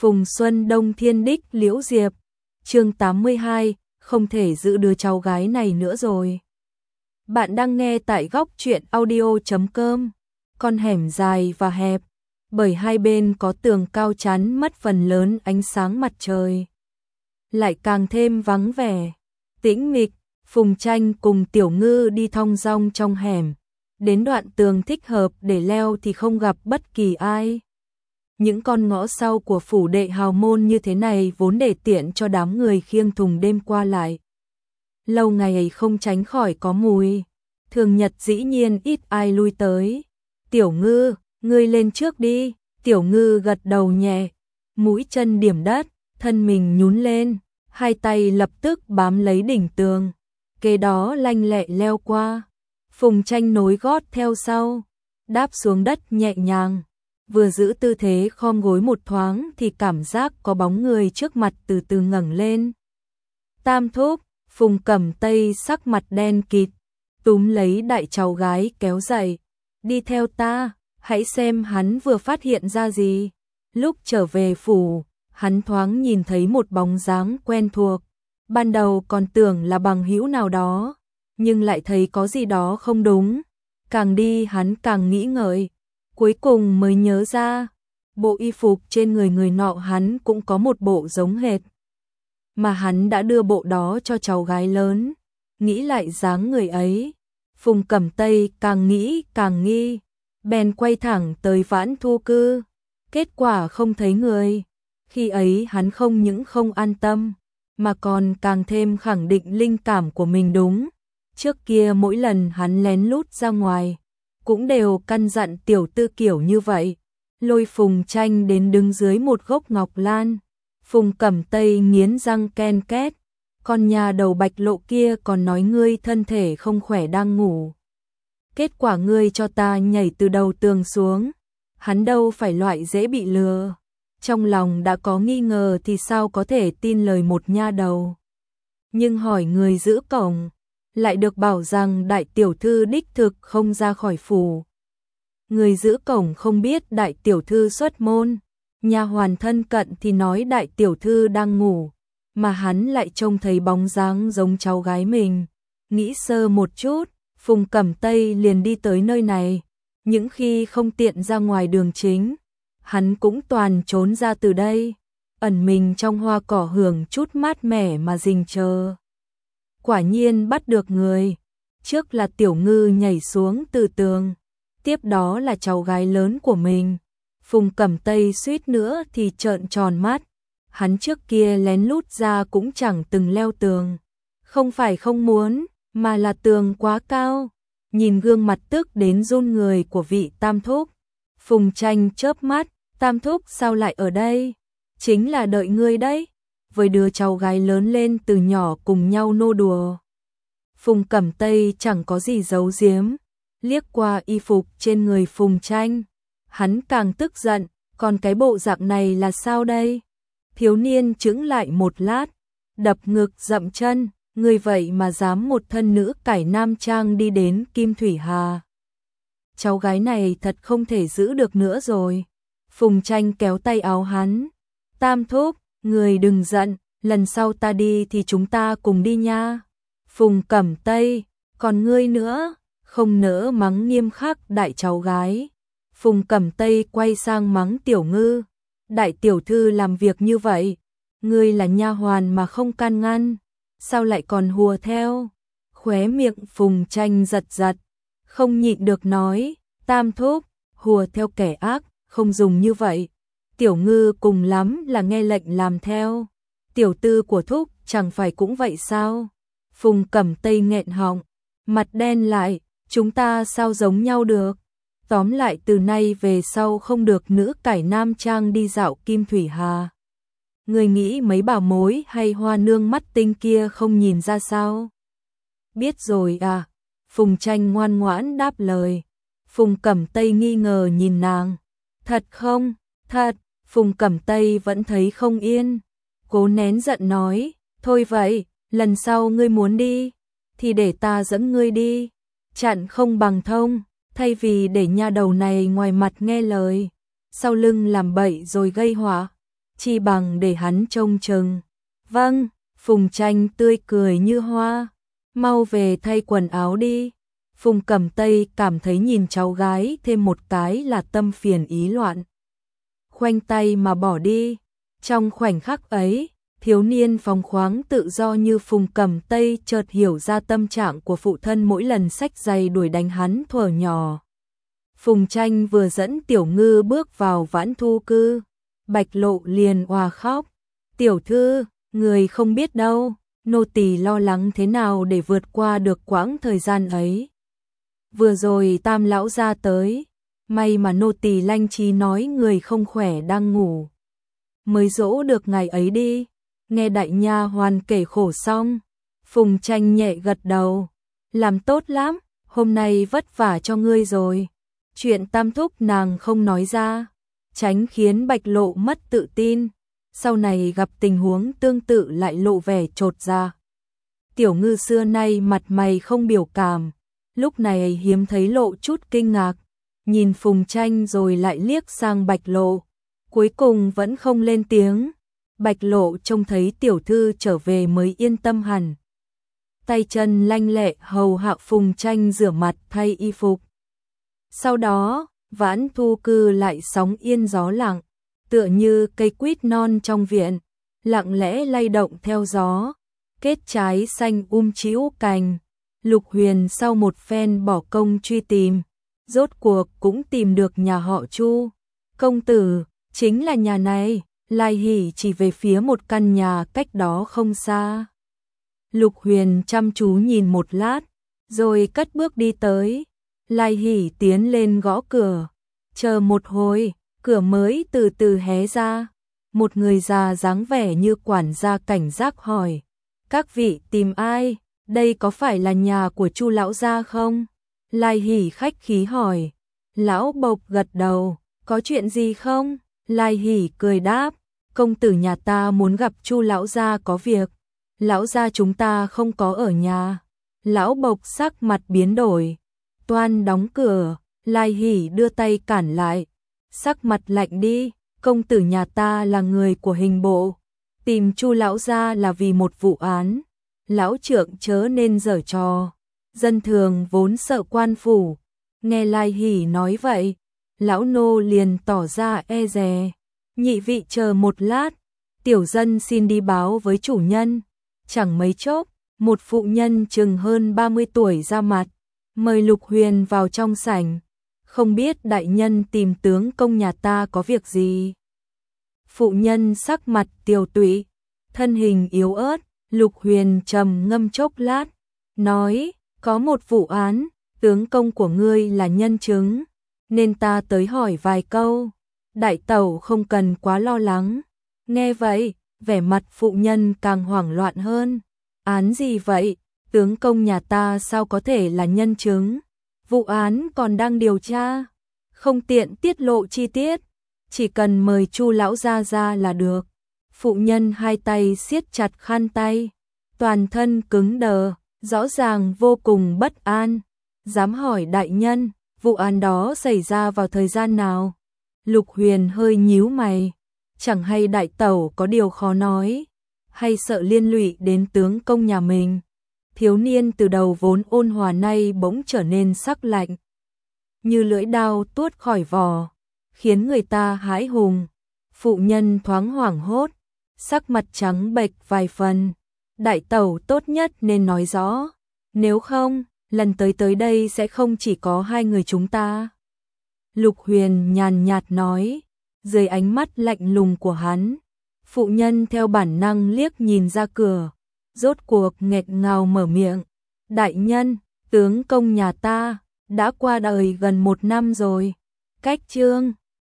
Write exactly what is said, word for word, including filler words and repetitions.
Phùng Xuân Đông Thiên Đích Liễu Diệp. Chương tám mươi hai, không thể giữ đứa cháu gái này nữa rồi. Bạn đang nghe tại góc truyện audio chấm com. Con hẻm dài và hẹp, bởi hai bên có tường cao chắn mất phần lớn ánh sáng mặt trời. Lại càng thêm vắng vẻ, tĩnh mịch. Phùng Tranh cùng Tiểu Ngư đi thong dong trong hẻm, đến đoạn tường thích hợp để leo thì không gặp bất kỳ ai. Những con ngõ sau của phủ đệ hào môn như thế này vốn để tiện cho đám người khiêng thùng đêm qua lại. Lâu ngày ấy không tránh khỏi có mùi, thường nhật dĩ nhiên ít ai lui tới. Tiểu Ngư, ngươi lên trước đi. Tiểu Ngư gật đầu nhẹ, mũi chân điểm đất, thân mình nhún lên, hai tay lập tức bám lấy đỉnh tường, kế đó lanh lẹ leo qua. Phùng Tranh nối gót theo sau, đáp xuống đất nhẹ nhàng, vừa giữ tư thế khom gối một thoáng thì cảm giác có bóng người trước mặt từ từ ngẩng lên. Tam thúc. Phùng Cẩm Tây sắc mặt đen kịt, túm lấy đại cháu gái kéo dậy. Đi theo ta, hãy xem hắn vừa phát hiện ra gì. Lúc trở về phủ, hắn thoáng nhìn thấy một bóng dáng quen thuộc. Ban đầu còn tưởng là bằng hữu nào đó, nhưng lại thấy có gì đó không đúng. Càng đi hắn càng nghĩ ngợi, cuối cùng mới nhớ ra, bộ y phục trên người người nọ hắn cũng có một bộ giống hệt. Mà hắn đã đưa bộ đó cho cháu gái lớn. Nghĩ lại dáng người ấy, Phùng Cẩm Tây càng nghĩ càng nghi, bèn quay thẳng tới Vãn Thu Cư. Kết quả không thấy người. Khi ấy hắn không những không an tâm, mà còn càng thêm khẳng định linh cảm của mình đúng. Trước kia mỗi lần hắn lén lút ra ngoài, cũng đều căn dặn tiểu tư kiểu như vậy, lôi Phùng Tranh đến đứng dưới một gốc ngọc lan. Phùng Cẩm Tây nghiến răng ken két, con nhà đầu bạch lộ kia còn nói ngươi thân thể không khỏe đang ngủ. Kết quả ngươi cho ta nhảy từ đầu tường xuống, hắn đâu phải loại dễ bị lừa. Trong lòng đã có nghi ngờ thì sao có thể tin lời một nha đầu. Nhưng hỏi người giữ cổng, lại được bảo rằng đại tiểu thư đích thực không ra khỏi phủ. Người giữ cổng không biết đại tiểu thư xuất môn, nha hoàn thân cận thì nói đại tiểu thư đang ngủ, mà hắn lại trông thấy bóng dáng giống cháu gái mình. Nghĩ sơ một chút, Phùng Cẩm Tây liền đi tới nơi này. Những khi không tiện ra ngoài đường chính, hắn cũng toàn trốn ra từ đây, ẩn mình trong hoa cỏ hưởng chút mát mẻ mà rình chờ. Quả nhiên bắt được người. Trước là Tiểu Ngư nhảy xuống từ tường, tiếp đó là cháu gái lớn của mình. Phùng Cẩm Tây suýt nữa thì trợn tròn mắt. Hắn trước kia lén lút ra cũng chẳng từng leo tường. Không phải không muốn, mà là tường quá cao. Nhìn gương mặt tức đến run người của vị tam thúc, Phùng Tranh chớp mắt. Tam thúc sao lại ở đây? Chính là đợi ngươi đấy. Với đứa cháu gái lớn lên từ nhỏ cùng nhau nô đùa. Phùng Cẩm Tây chẳng có gì giấu giếm, liếc qua y phục trên người Phùng Tranh, hắn càng tức giận. Còn cái bộ dạng này là sao đây? Thiếu niên chững lại một lát, đập ngực dậm chân. Người vậy mà dám một thân nữ cải nam trang đi đến Kim Thủy Hà. Cháu gái này thật không thể giữ được nữa rồi. Phùng Tranh kéo tay áo hắn. Tam thúc, người đừng giận, lần sau ta đi thì chúng ta cùng đi nha. Phùng Cẩm Tây, còn ngươi nữa, không nỡ mắng nghiêm khắc đại cháu gái. Phùng Cẩm Tây quay sang mắng Tiểu Ngư. Đại tiểu thư làm việc như vậy, ngươi là nha hoàn mà không can ngăn, sao lại còn hùa theo? Khóe miệng Phùng Tranh giật giật, không nhịn được nói, tam thúc, hùa theo kẻ ác, không dùng như vậy. Tiểu Ngư cùng lắm là nghe lệnh làm theo. Tiểu tư của thúc chẳng phải cũng vậy sao? Phùng Cẩm Tây nghẹn họng, mặt đen lại, chúng ta sao giống nhau được? Tóm lại từ nay về sau không được nữ cải nam trang đi dạo Kim Thủy Hà. Người nghĩ mấy bảo mối hay hoa nương mắt tinh kia không nhìn ra sao? Biết rồi à? Phùng Tranh ngoan ngoãn đáp lời. Phùng Cẩm Tây nghi ngờ nhìn nàng. Thật không? Thật. Phùng Cẩm Tây vẫn thấy không yên, cố nén giận nói, thôi vậy, lần sau ngươi muốn đi, thì để ta dẫn ngươi đi, chặn không bằng thông. Thay vì để nha đầu này ngoài mặt nghe lời, sau lưng làm bậy rồi gây họa, chi bằng để hắn trông chừng. Vâng, Phùng Tranh tươi cười như hoa, mau về thay quần áo đi. Phùng Cẩm Tây cảm thấy nhìn cháu gái thêm một cái là tâm phiền ý loạn. Khoanh tay mà bỏ đi. Trong khoảnh khắc ấy, thiếu niên phóng khoáng tự do như Phùng Cẩm Tây chợt hiểu ra tâm trạng của phụ thân mỗi lần xách giày đuổi đánh hắn thuở nhỏ. Phùng Tranh vừa dẫn Tiểu Ngư bước vào Vãn Thu cư, Bạch Lộ liền òa khóc. Tiểu thư, người không biết đâu, nô tỳ lo lắng thế nào để vượt qua được quãng thời gian ấy. Vừa rồi Tam lão ra tới, may mà nô tỳ lanh trí nói người không khỏe đang ngủ, mới dỗ được ngày ấy đi. Nghe đại nha hoàn kể khổ xong, Phùng Tranh nhẹ gật đầu, làm tốt lắm, hôm nay vất vả cho ngươi rồi. Chuyện Tam thúc nàng không nói ra, tránh khiến Bạch Lộ mất tự tin, sau này gặp tình huống tương tự lại lộ vẻ chột dạ. Tiểu Ngư xưa nay mặt mày không biểu cảm, lúc này hiếm thấy lộ chút kinh ngạc, nhìn Phùng Tranh rồi lại liếc sang Bạch Lộ, cuối cùng vẫn không lên tiếng. Bạch Lộ trông thấy tiểu thư trở về mới yên tâm hẳn. Tay chân lanh lẹ hầu hạ Phùng Tranh rửa mặt thay y phục. Sau đó, Vãn Thu cư lại sóng yên gió lặng, tựa như cây quýt non trong viện, lặng lẽ lay động theo gió, kết trái xanh um chĩu cành. Lục Huyền sau một phen bỏ công truy tìm, rốt cuộc cũng tìm được nhà họ Chu. Công tử, chính là nhà này. Lai Hỷ chỉ về phía một căn nhà cách đó không xa. Lục Huyền chăm chú nhìn một lát, rồi cất bước đi tới. Lai Hỷ tiến lên gõ cửa, chờ một hồi, cửa mới từ từ hé ra. Một người già dáng vẻ như quản gia cảnh giác hỏi: các vị tìm ai? Đây có phải là nhà của Chu lão gia không? Lai Hỷ khách khí hỏi. Lão Bộc gật đầu, có chuyện gì không? Lai Hỷ cười đáp, công tử nhà ta muốn gặp Chu lão gia có việc. Lão gia chúng ta không có ở nhà. Lão Bộc sắc mặt biến đổi, toan đóng cửa. Lai Hỷ đưa tay cản lại, sắc mặt lạnh đi, công tử nhà ta là người của hình bộ, tìm Chu lão gia là vì một vụ án. Lão trưởng chớ nên giở trò, dân thường vốn sợ quan phủ. Nghe Lai Hỷ nói vậy, lão nô liền tỏ ra e dè. Nhị vị chờ một lát, tiểu dân xin đi báo với chủ nhân. Chẳng mấy chốc, một phụ nhân chừng hơn ba mươi tuổi ra mặt, mời Lục Huyền vào trong sảnh. Không biết đại nhân tìm tướng công nhà ta có việc gì? Phụ nhân sắc mặt tiều tụy, thân hình yếu ớt. Lục Huyền trầm ngâm chốc lát, nói, có một vụ án, tướng công của ngươi là nhân chứng, nên ta tới hỏi vài câu. Đại tẩu không cần quá lo lắng. Nghe vậy, vẻ mặt phụ nhân càng hoảng loạn hơn. Án gì vậy? Tướng công nhà ta sao có thể là nhân chứng? Vụ án còn đang điều tra, không tiện tiết lộ chi tiết, chỉ cần mời Chu lão gia ra là được. Phụ nhân hai tay siết chặt khăn tay, toàn thân cứng đờ, rõ ràng vô cùng bất an. Dám hỏi đại nhân, vụ án đó xảy ra vào thời gian nào? Lục Huyền hơi nhíu mày, chẳng hay đại tẩu có điều khó nói, hay sợ liên lụy đến tướng công nhà mình. Thiếu niên từ đầu vốn ôn hòa nay bỗng trở nên sắc lạnh, như lưỡi đao tuốt khỏi vỏ, khiến người ta hãi hùng. Phụ nhân thoáng hoảng hốt, sắc mặt trắng bệch vài phần. Đại tẩu tốt nhất nên nói rõ, nếu không, lần tới tới đây sẽ không chỉ có hai người chúng ta. Lục Huyền nhàn nhạt nói, dưới ánh mắt lạnh lùng của hắn, phụ nhân theo bản năng liếc nhìn ra cửa, rốt cuộc nghẹt ngào mở miệng. Đại nhân, tướng công nhà ta đã qua đời gần một năm rồi. Cách chương